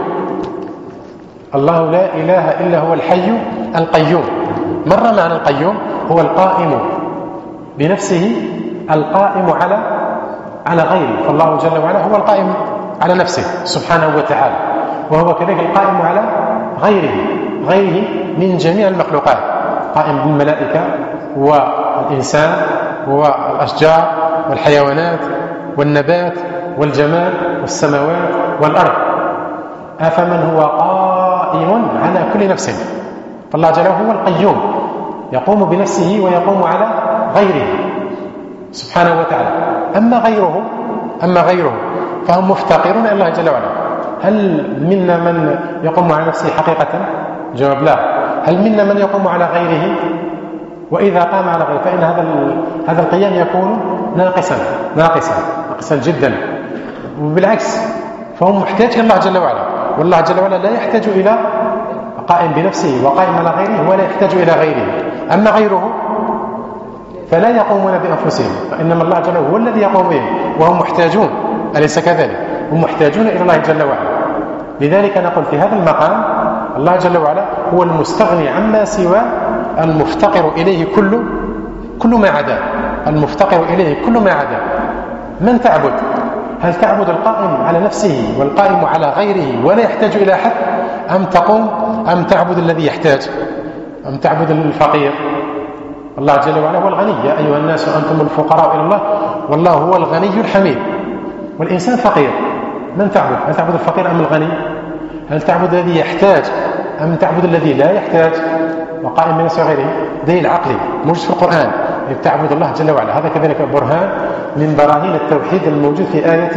الله لا إله إلا هو الحي القيوم. مر معنى القيوم هو القائم بنفسه، القائم على غيره. فالله جل وعلا هو القائم على نفسه سبحانه وتعالى، وهو كذلك القائم على غيره. غيره من جميع المخلوقات، قائم بالملائكة والإنسان والأشجار والحيوانات والنبات والجمال والسماوات والأرض. أفمن هو قائم على كل نفس، فالله جل وعلا هو القيوم يقوم بنفسه ويقوم على غيره سبحانه وتعالى. أما غيره فهم مفتقرون إلى الله جل وعلا. هل منا من يقوم على نفسه حقيقة؟ جواب لا. هل منا من يقوم على غيره؟ وإذا قام على غيره فإن هذا القيام يكون ناقصا جدا، وبالعكس فهم محتاج إلى الله جل وعلا، والله جل وعلا لا يحتاج إلى قائم بنفسه وقائم على غيره ولا يحتاج إلى غيره. أما غيره فلا يقومون بأنفسهم، فإنما الله جل وعلا هو الذي يقوم بهم وهم محتاجون، أليس كذلك؟ هم محتاجون إلى الله جل وعلا. لذلك نقول في هذا المقام الله جل وعلا هو المستغني عما سوى، المفتقر إليه كل ما عدا، المفتقر إليه كل ما عدا. من تعبد؟ هل تعبد القائم على نفسه والقائم على غيره ولا يحتاج إلى أحد، أم تعبد الذي يحتاج، أم تعبد الفقير؟ الله جل وعلا هو الغني، يا أيها الناس أنتم الفقراء إلى الله والله هو الغني الحميد، والإنسان فقير. من تعبد؟ هل تعبد الفقير أم الغني؟ هل تعبد الذي يحتاج أم تعبد الذي لا يحتاج وقائم بنفسه غيره؟ دليل عقلي موجود في القرآن، تعبد الله جل وعلا. هذا كذلك برهان من براهين التوحيد الموجود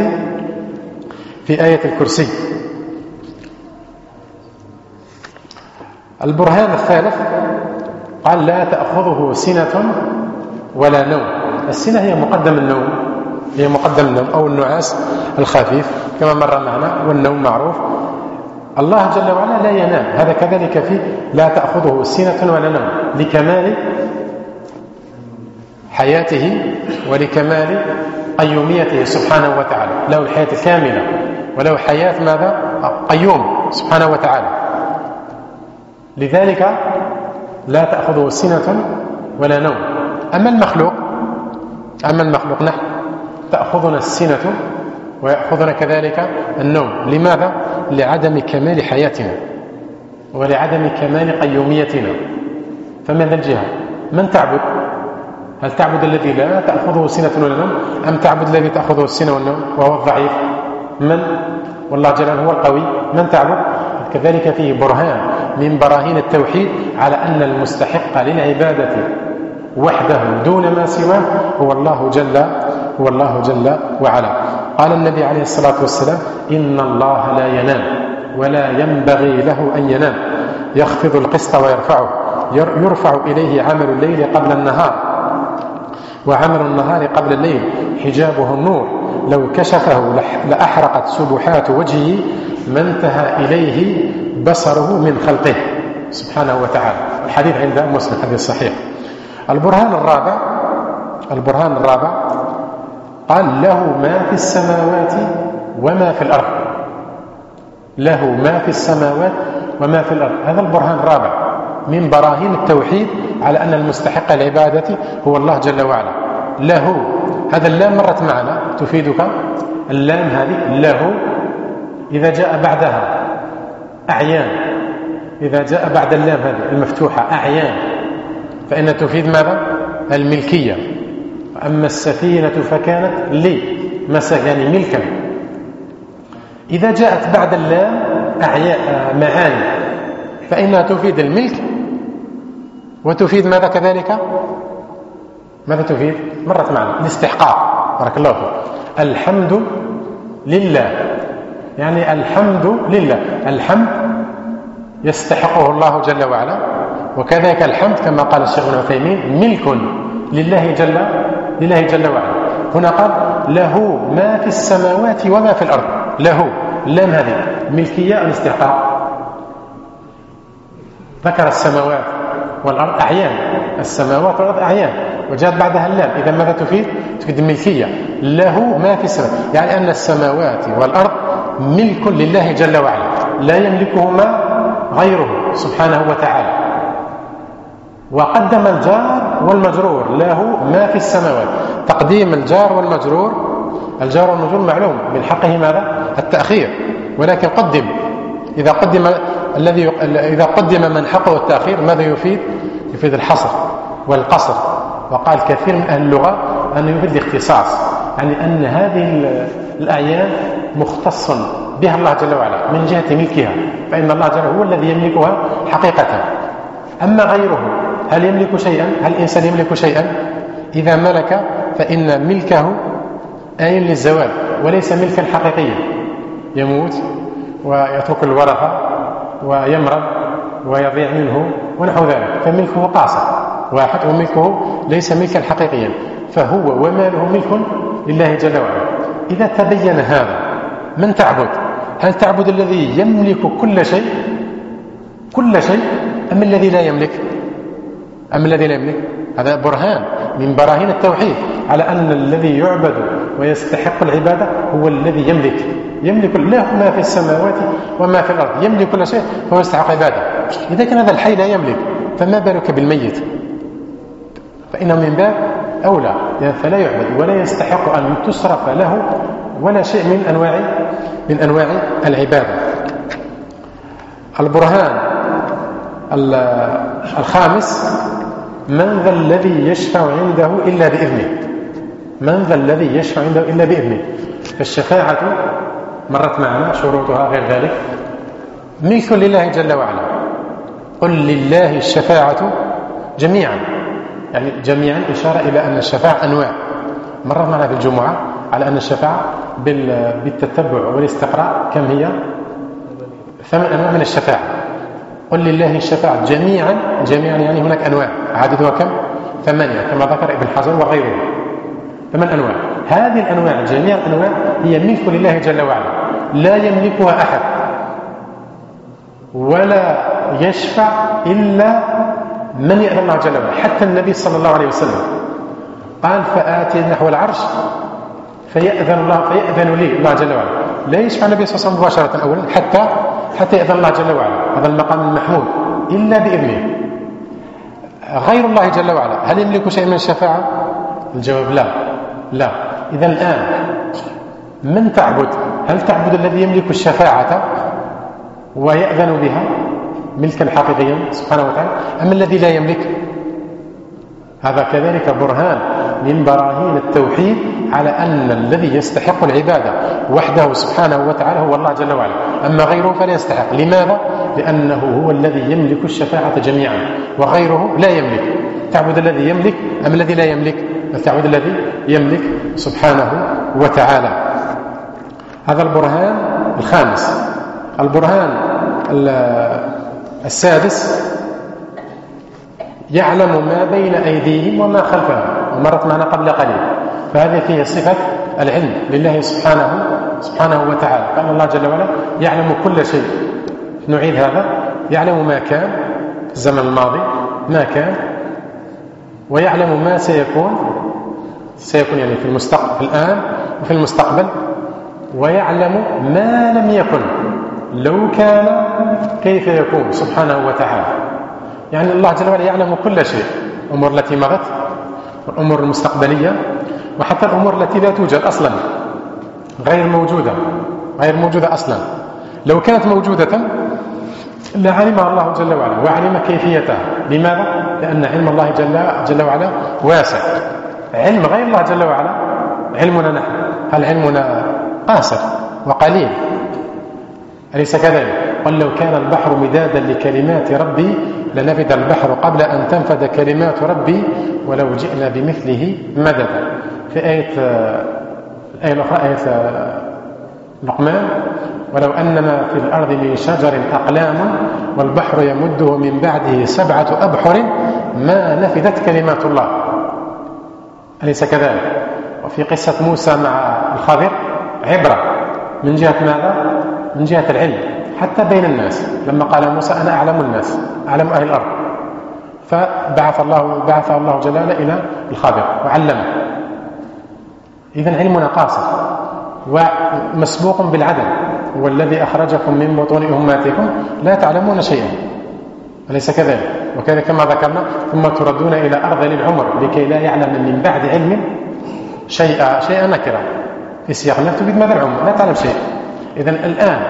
في آية الكرسي. البرهان الثالث قال لا تأخذه سنة ولا نوم. السنة هي مقدم النوم، أو النعاس الخفيف كما مر معنا، والنوم معروف. الله جل وعلا لا ينام، هذا كذلك في لا تأخذه سنة ولا نوم، لكمال حياته ولكمال قيوميته سبحانه وتعالى، له الحياة الكاملة وله حياة ماذا؟ قيوم سبحانه وتعالى. لذلك لا تأخذه سنة ولا نوم. أما المخلوق نحن تأخذنا السنة ويأخذنا كذلك النوم. لماذا؟ لعدم كمال حياتنا ولعدم كمال قيوميتنا. فمن ذا الجهة من تعبد؟ هل تعبد الذي لا تأخذه سنة ولا نوم، أم تعبد الذي تأخذه السنة والنوم وهو الضعيف؟ والله جل وعلا هو القوي. من تعبد؟ كذلك فيه برهان من براهين التوحيد على أن المستحق للعبادة وحده دون ما سواه هو الله جل وعلا. قال النبي عليه الصلاة والسلام إن الله لا ينام ولا ينبغي له أن ينام، يخفض القسط ويرفعه، يرفع إليه عمل الليل قبل النهار وعمل النهار قبل الليل، حجابه النور، لو كشفه لأحرقت سبحات وجهه ما انتهى إليه بصره من خلقه سبحانه وتعالى. الحديث عند مسلم، حديث صحيح. البرهان الرابع قال له ما في السماوات وما في الأرض، له ما في السماوات وما في الأرض. هذا البرهان الرابع من براهين التوحيد على أن المستحق العبادة هو الله جل وعلا. له، هذا اللام مرت معنا تفيدك، اللام هذه له إذا جاء بعدها أعيان، إذا جاء بعد اللام هذه المفتوحة أعيان فإن تفيد ماذا؟ الملكية. أما السفينة فكانت لي يعني ملكا. إذا جاءت بعد اللام معاني فإنها تفيد الملك وتفيد ماذا كذلك؟ ماذا تفيد؟ مرت معنا الاستحقاق. بارك الله فيك. الحمد لله، يعني الحمد لله، الحمد يستحقه الله جل وعلا، وكذلك الحمد كما قال الشيخ ابن عثيمين ملك لله جل وعلا. هنا قال له ما في السماوات وما في الأرض. له اللام هذه ملكية الاستحقاق. ذكر السماوات والأرض أعيان، السماوات والأرض أعيان، وجاءت بعدها اللام. إذا ماذا تفيد؟ تفيد الملكية. له ما في السماوات، يعني أن السماوات والأرض ملك لله جل وعلا، لا يملكهما غيره سبحانه وتعالى. وقدم الجار والمجرور، له ما في السماوات. تقديم الجار والمجرور، الجار والمجرور معلوم من حقه ماذا؟ التأخير، ولكن قدم. إذا قدم إذا قدم من حقه التأخير ماذا يفيد؟ يفيد الحصر والقصر. وقال كثير من أهل اللغة أنه يفيد الاختصاص، يعني أن هذه الأعيان مختص بها الله جل وعلا من جهة ملكها، فإن الله جل هو الذي يملكها حقيقة. أما غيره هل يملك شيئا؟ هل الإنسان يملك شيئا؟ إذا ملك فإن ملكه آين للزوال وليس ملكا حقيقيا، يموت ويترك الورثة ويمرض ويضيع منه ونحو ذلك، فملكه قاصر واحد، وملكه ليس ملكا حقيقيا، فهو وماله ملك لله جل وعلا. إذا تبين هذا من تعبد؟ هل تعبد الذي يملك كل شيء أم الذي لا يملك؟ هذا برهان من براهين التوحيد على أن الذي يعبد ويستحق العبادة هو الذي يملك له ما في السماوات وما في الأرض، يملك كل شيء فهو يستحق عبادة. إذا كان هذا الحي لا يملك فما بالك بالميت؟ فإنه من باب أولى، فلا يعبد ولا يستحق أن تصرف له ولا شيء من أنواع العبادة. البرهان الخامس: من ذا الذي يشفع عنده إلا بإذنه؟ فالشفاعة مرت معنا شروطها غير ذلك ملك لله جل وعلا. قل لله الشفاعة جميعا، يعني جميعا إشارة إلى أن الشفاعة أنواع. مرت معنا في الجمعة على أن الشفاعة بالتتبع والاستقراء كم هي؟ 8 أنواع من الشفاعة. قل لله الشفاعة جميعا يعني هناك أنواع عددها كم؟ 8 كما ذكر ابن حجر وغيره، 8 أنواع. هذه الأنواع جميع الأنواع هي ملك لله جل وعلا، لا يملكها أحد ولا يشفع إلا من يأذن الله جل وعلا. حتى النبي صلى الله عليه وسلم قال: فآتي نحو العرش فيأذن لي الله جل وعلا. لا يشفع النبي صلى الله عليه وسلم مباشرة أولا حتى يأذن الله جل وعلا، هذا المقام المحمود، إلا بإذنه. غير الله جل وعلا هل يملك شيء من الشفاعة؟ الجواب لا. إذا الآن من تعبد؟ هل تعبد الذي يملك الشفاعة ويأذن بها ملكا حقيقيا سبحانه وتعالى، أم الذي لا يملك؟ هذا كذلك برهان من براهين التوحيد على أن الذي يستحق العبادة وحده سبحانه وتعالى هو الله جل وعلا، أما غيره فلا يستحق. لماذا؟ لأنه هو الذي يملك الشفاعة جميعا وغيره لا يملك. تعبد الذي يملك أم الذي لا يملك؟ تعبد الذي يملك سبحانه وتعالى. هذا البرهان الخامس. البرهان السادس: يعلم ما بين أيديهم وما خلفهم، ومرت معنا قبل قليل، فهذه فيه صفة العلم لله سبحانه وتعالى. قال الله جل وعلا: يعلم كل شيء. نعيد هذا: يعلم ما كان في الزمن الماضي، ما كان، ويعلم ما سيكون يعني في المستقبل، الآن وفي المستقبل، ويعلم ما لم يكن لو كان كيف يكون سبحانه وتعالى. يعني الله جل وعلا يعلم كل شيء، الأمور التي مضت والأمور المستقبلية، وحتى الأمور التي لا توجد أصلا، غير موجودة أصلا. لو كانت موجودة لعلمها الله جل وعلا وعلم كيفيتها. لماذا؟ لأن علم الله جل وعلا واسع. علم غير الله جل وعلا علمنا نحن، هل علمنا قاصر وقليل؟ أليس كذلك؟ قل لو كان البحر مدادا لكلمات ربي لنفد البحر قبل أن تنفد كلمات ربي ولو جئنا بمثله مددا. في آية الأخرى، آية لقمان: ولو أنما في الأرض من شجر أقلام والبحر يمده من بعده 7 أبحر ما نفدت كلمات الله. أليس كذلك؟ وفي قصة موسى مع الخضر عبرة من جهة ماذا؟ من جهة العلم حتى بين الناس، لما قال موسى: أنا أعلم الناس، أعلم أهل الأرض، فبعث الله جل وعلا إلى الخضر وعلمه. إذن علمنا قاصر ومسبوق بالعدل. هو الذي أخرجكم من بطون أمهاتكم لا تعلمون شيئا، أليس كذلك؟ وكذلك كما ذكرنا: ثم تردون إلى أرذل العمر لكي لا يعلم من بعد علم شيئا نكرا. في سياق لا تفيد ماذا العمر، لا تعلم شيء. إذن الآن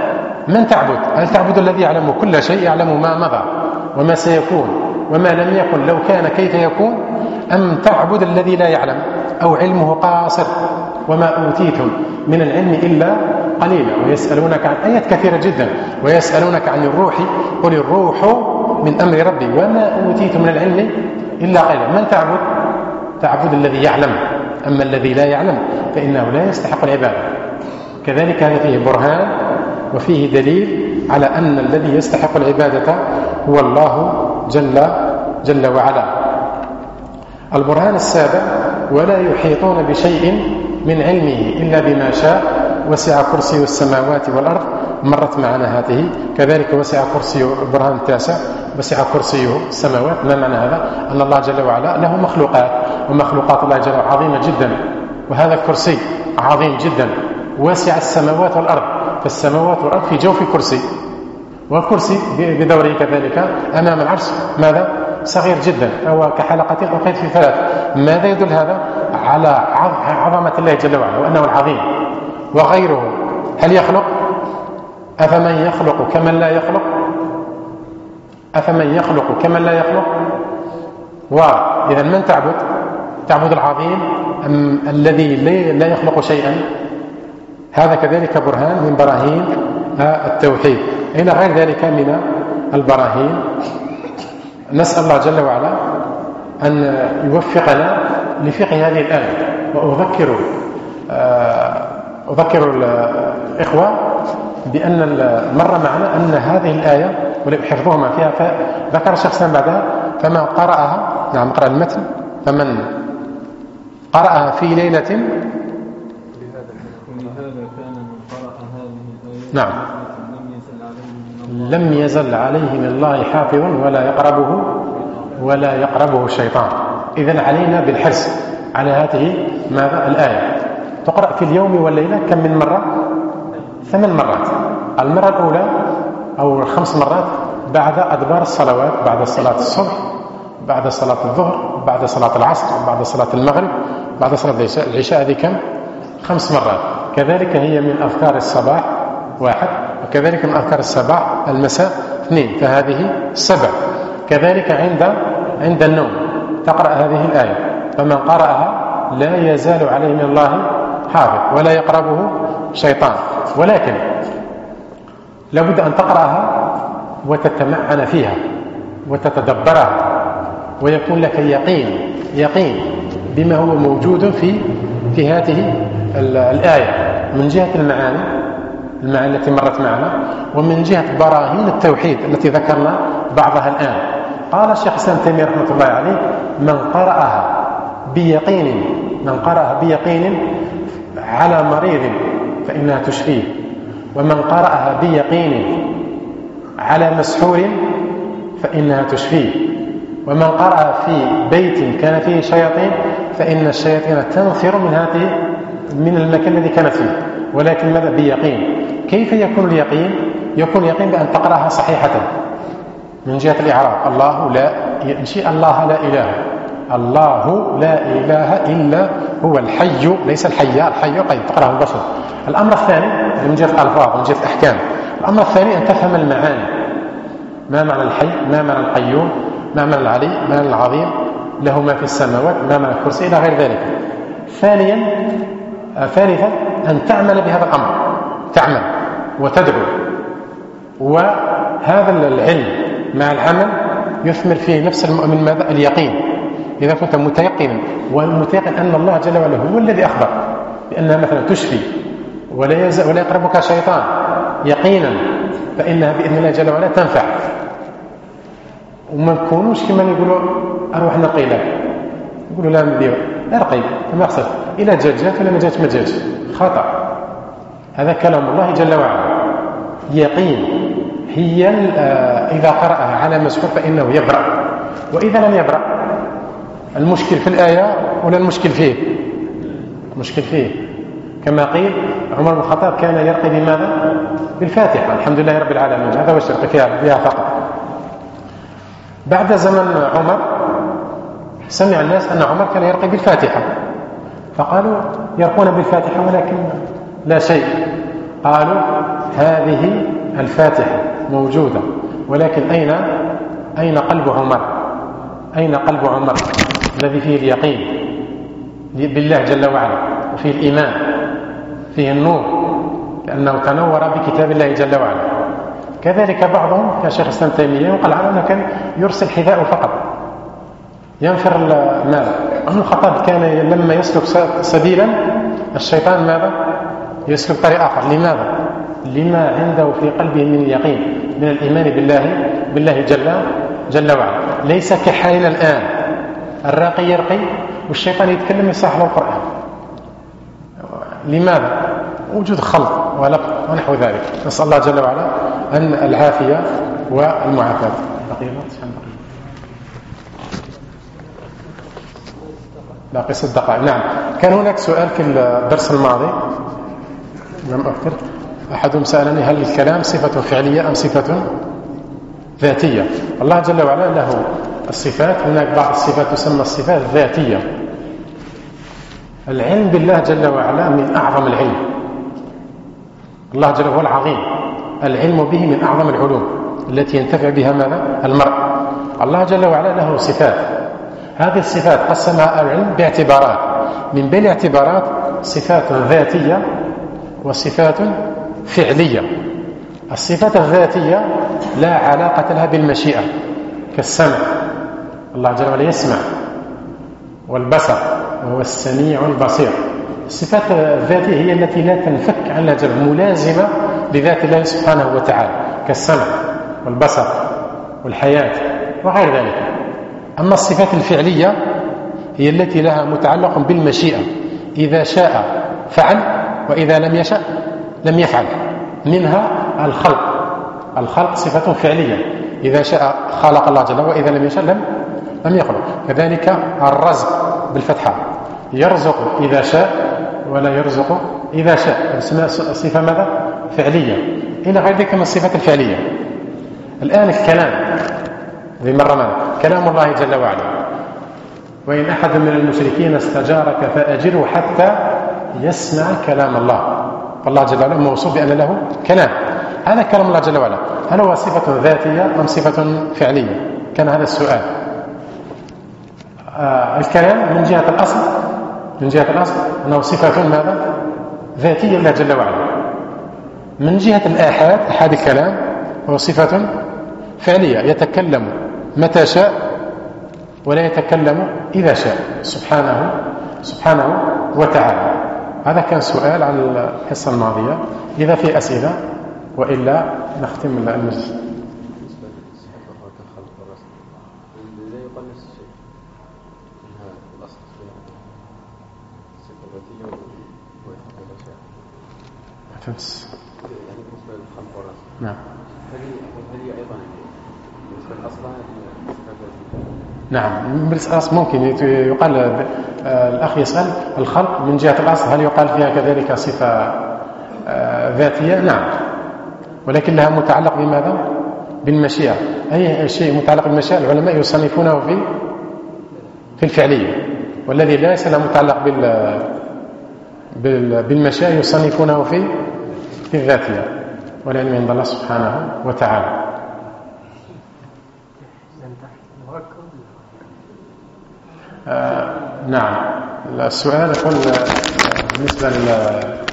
من تعبد؟ هل تعبد الذي يعلم كل شيء، يعلم ما مضى وما سيكون وما لم يكن لو كان كيف يكون، أم تعبد الذي لا يعلم أو علمه قاصر؟ وما أوتيتم من العلم إلا قليلا. ويسألونك عن آيات كثيرة جدا، ويسألونك عن الروح قل الروح من أمر ربي وما أوتيتم من العلم إلا قليلا. من تعبد؟ تعبد الذي يعلم، أما الذي لا يعلم فإنه لا يستحق العبادة. كذلك هذا فيه برهان وفيه دليل على أن الذي يستحق العبادة هو الله جل وعلا. البرهان السابع: ولا يحيطون بشيء من علمه إلا بما شاء وسع كرسي السماوات والأرض، مرت معنا هذه. كذلك وسع كرسي، البرهان التاسع: وسع كرسيه السماوات. ما معنى هذا؟ أن الله جل وعلا له مخلوقات، ومخلوقات الله جل وعلا عظيمة جدا، وهذا الكرسي عظيم جدا واسع السماوات والأرض، فالسماوات والأرض في جوف كرسي، والكرسي بدوره كذلك أمام العرش ماذا؟ صغير جدا، هو كحلقة ألقيت في ثلاث. ماذا يدل هذا؟ على عظمة الله جل وعلا وأنه العظيم. وغيره هل يخلق؟ أفمن يخلق كمن لا يخلق؟ أفمن يخلق كمن لا يخلق؟ وإذا من تعبد؟ تعبد العظيم أم الذي لا يخلق شيئا؟ هذا كذلك برهان من براهين التوحيد. إلى غير ذلك من البراهين. نسأل الله جل وعلا أن يوفقنا لفقه هذه الآية. وأذكر الإخوة بأن مر معنا أن هذه الآية حفظوها ما فيها، فذكر شخصا بعدها فمن قرأها، نعم قرأ المتن، فمن قرأها في ليلة نعم لم يزل عليه من الله حافظ ولا يقربه الشيطان. إذن علينا بالحرص على هذه ماذا الآية. تقرأ في اليوم والليلة كم من مرة؟ 8 مرات. المرة الأولى أو 5 مرات بعد أدبار الصلوات، بعد صلاة الصبح، بعد صلاة الظهر، بعد صلاة العصر، بعد صلاة المغرب، بعد صلاة العشاء. هذه كم؟ 5 مرات. كذلك هي من أذكار الصباح 1، وكذلك من أذكار الصباح المساء 2، فهذه 7. كذلك عند النوم تقرأ هذه الآية: فمن قرأها لا يزال عليه من الله حافظ ولا يقربه شيطان. ولكن لابد أن تقرأها وتتمعن فيها وتتدبرها، ويكون لك يقين بما هو موجود في هذه الآية من جهة المعاني التي مرت معنا، ومن جهة براهين التوحيد التي ذكرنا بعضها الآن. قال الشيخ الإسلام تيمية رحمة الله عليه: من قرأها بيقين على مريض فإنها تشفيه، ومن قرأها بيقين على مسحور فإنها تشفيه، ومن قرأ في بيت كان فيه شياطين فإن الشياطين تنفر من المكان الذي كانت فيه، ولكن ماذا؟ بيقين. كيف يكون اليقين؟ يكون اليقين بأن تقرأها صحيحة من جهة الإعراب: الله لا إله إلا هو الحي، ليس الحي قد تقرأه البشر. الأمر الثاني من جهة الألفاظ، من جهة الأحكام. الأمر الثاني أن تفهم المعاني: ما معنى الحي، ما معنى القيوم، ما معنى العلي، ما معنى العظيم، له ما في السماوات، ما معنى الكرسي، إلى غير ذلك. ثالثا أن تعمل بهذا الأمر، تعمل وتدعو. وهذا العلم مع العمل يثمر فيه نفس المؤمن ماذا؟ اليقين. إذا كنت متيقنا والمتيقن أن الله جل وعلا هو الذي أخبر بأنها مثلا تشفي ولا يقربك شيطان يقينا، فإنها بإذن الله جل وعلا تنفع. وما نكونوش كما يقولوا أروح نقي لك، يقولوا لا ندير ارقي ما يحصل، إلى جات ولا ما جاتش خطأ. هذا كلام الله جل وعلا يقين. هي إذا قرأها على مسحور فإنه يبرأ، وإذا لم يبرأ المشكل في الآية ولا المشكل فيه؟ المشكل فيه. كما قيل عمر بن الخطاب كان يرقي بماذا؟ بالفاتحة، الحمد لله رب العالمين، هذا هو الشرق بها فقط. بعد زمن عمر سمع الناس أن عمر كان يرقي بالفاتحة، فقالوا يرقون بالفاتحة ولكن لا شيء. قالوا هذه الفاتحة موجودة، ولكن أين قلب عمر؟ أين قلب عمر الذي فيه اليقين بالله جل وعلا وفيه الإيمان، فيه النور، لأنه تنور بكتاب الله جل وعلا. كذلك بعضهم كشيخ الإسلام تيمية يقال عنه أنه كان يرسل حذاءه فقط ينفر المال. ابن الخطاب كان لما يسلك سبيلا الشيطان ماذا؟ يسلك طريق آخر. لماذا؟ لما عنده في قلبه من اليقين، من الإيمان بالله جل وعلا. ليس كحالنا الآن الراقي يرقي والشيطان يتكلم يصح له القرآن. لماذا؟ وجود خلط ولقط ونحو ذلك. نسأل الله جل وعلا أن العافية والمعافاة. باقي 6 دقائق. نعم، كان هناك سؤال في الدرس الماضي لم أذكر، أحدهم سألني هل الكلام صفة فعلية أم صفة ذاتية؟ الله جل وعلا له الصفات، هناك بعض الصفات تسمى الصفات الذاتية. العلم بالله جل وعلا من أعظم العلم. الله جل وعلا العظيم، العلم به من أعظم العلوم التي ينتفع بها ماذا؟ المرء. الله جل وعلا له صفات، هذه الصفات قسمها العلم باعتبارات، من بين الاعتبارات صفات ذاتية وصفات فعلية. الصفات الذاتية لا علاقة لها بالمشيئة، كالسمع، الله جل وعلا يسمع، والبصر وهو السميع البصير. الصفات الذاتية هي التي لا تنفك عن الله جل وعلا، ملازمة لذات الله سبحانه وتعالى، كالسمع والبصر والحياة وغير ذلك. أما الصفات الفعلية هي التي لها متعلق بالمشيئة، إذا شاء فعل وإذا لم يشاء لم يفعل. منها الخلق صفة فعلية، إذا شاء خلق الله جل وعلا وإذا لم يشاء لم يخلق. كذلك الرزق بالفتحة، يرزق إذا شاء ولا يرزق إذا شاء، اسمها صفة ماذا؟ فعلية. إلى غير ذلك من الصفات الفعلية. الآن الكلام ذي مرة ماذا؟ كلام الله جل وعلا، وإن أحد من المشركين استجارك فأجره حتى يسمع كلام الله. فالله جل وعلا موصوف بأن له كلام، هذا كلام الله جل وعلا. هل هو صفة ذاتية أم صفة فعلية؟ كان هذا السؤال. الكلام من جهة الأصل أنه صفة ماذا؟ ذاتية لله جل وعلا. من جهة أحد الكلام هو صفة فعلية، يتكلم متى شاء ولا يتكلم إذا شاء سبحانه وتعالى. هذا كان سؤال عن الحصة الماضية. إذا في أسئلة وإلا نختم المجلس. نعم. هل هي أيضا بالنسبة لأصلها نعم، بالأصل ممكن يقال. الأخ يسأل الخلق من جهة الأصل هل يقال فيها كذلك صفة ذاتية؟ نعم، ولكن لها متعلق بماذا؟ بالمشيئة. أي شيء متعلق بالمشيئة العلماء يصنفونه في الفعلية، والذي ليس له متعلق بالمشيئة يصنفونه في الذاتية، والعلم عند الله سبحانه وتعالى. نعم، السؤال يقول بالنسبة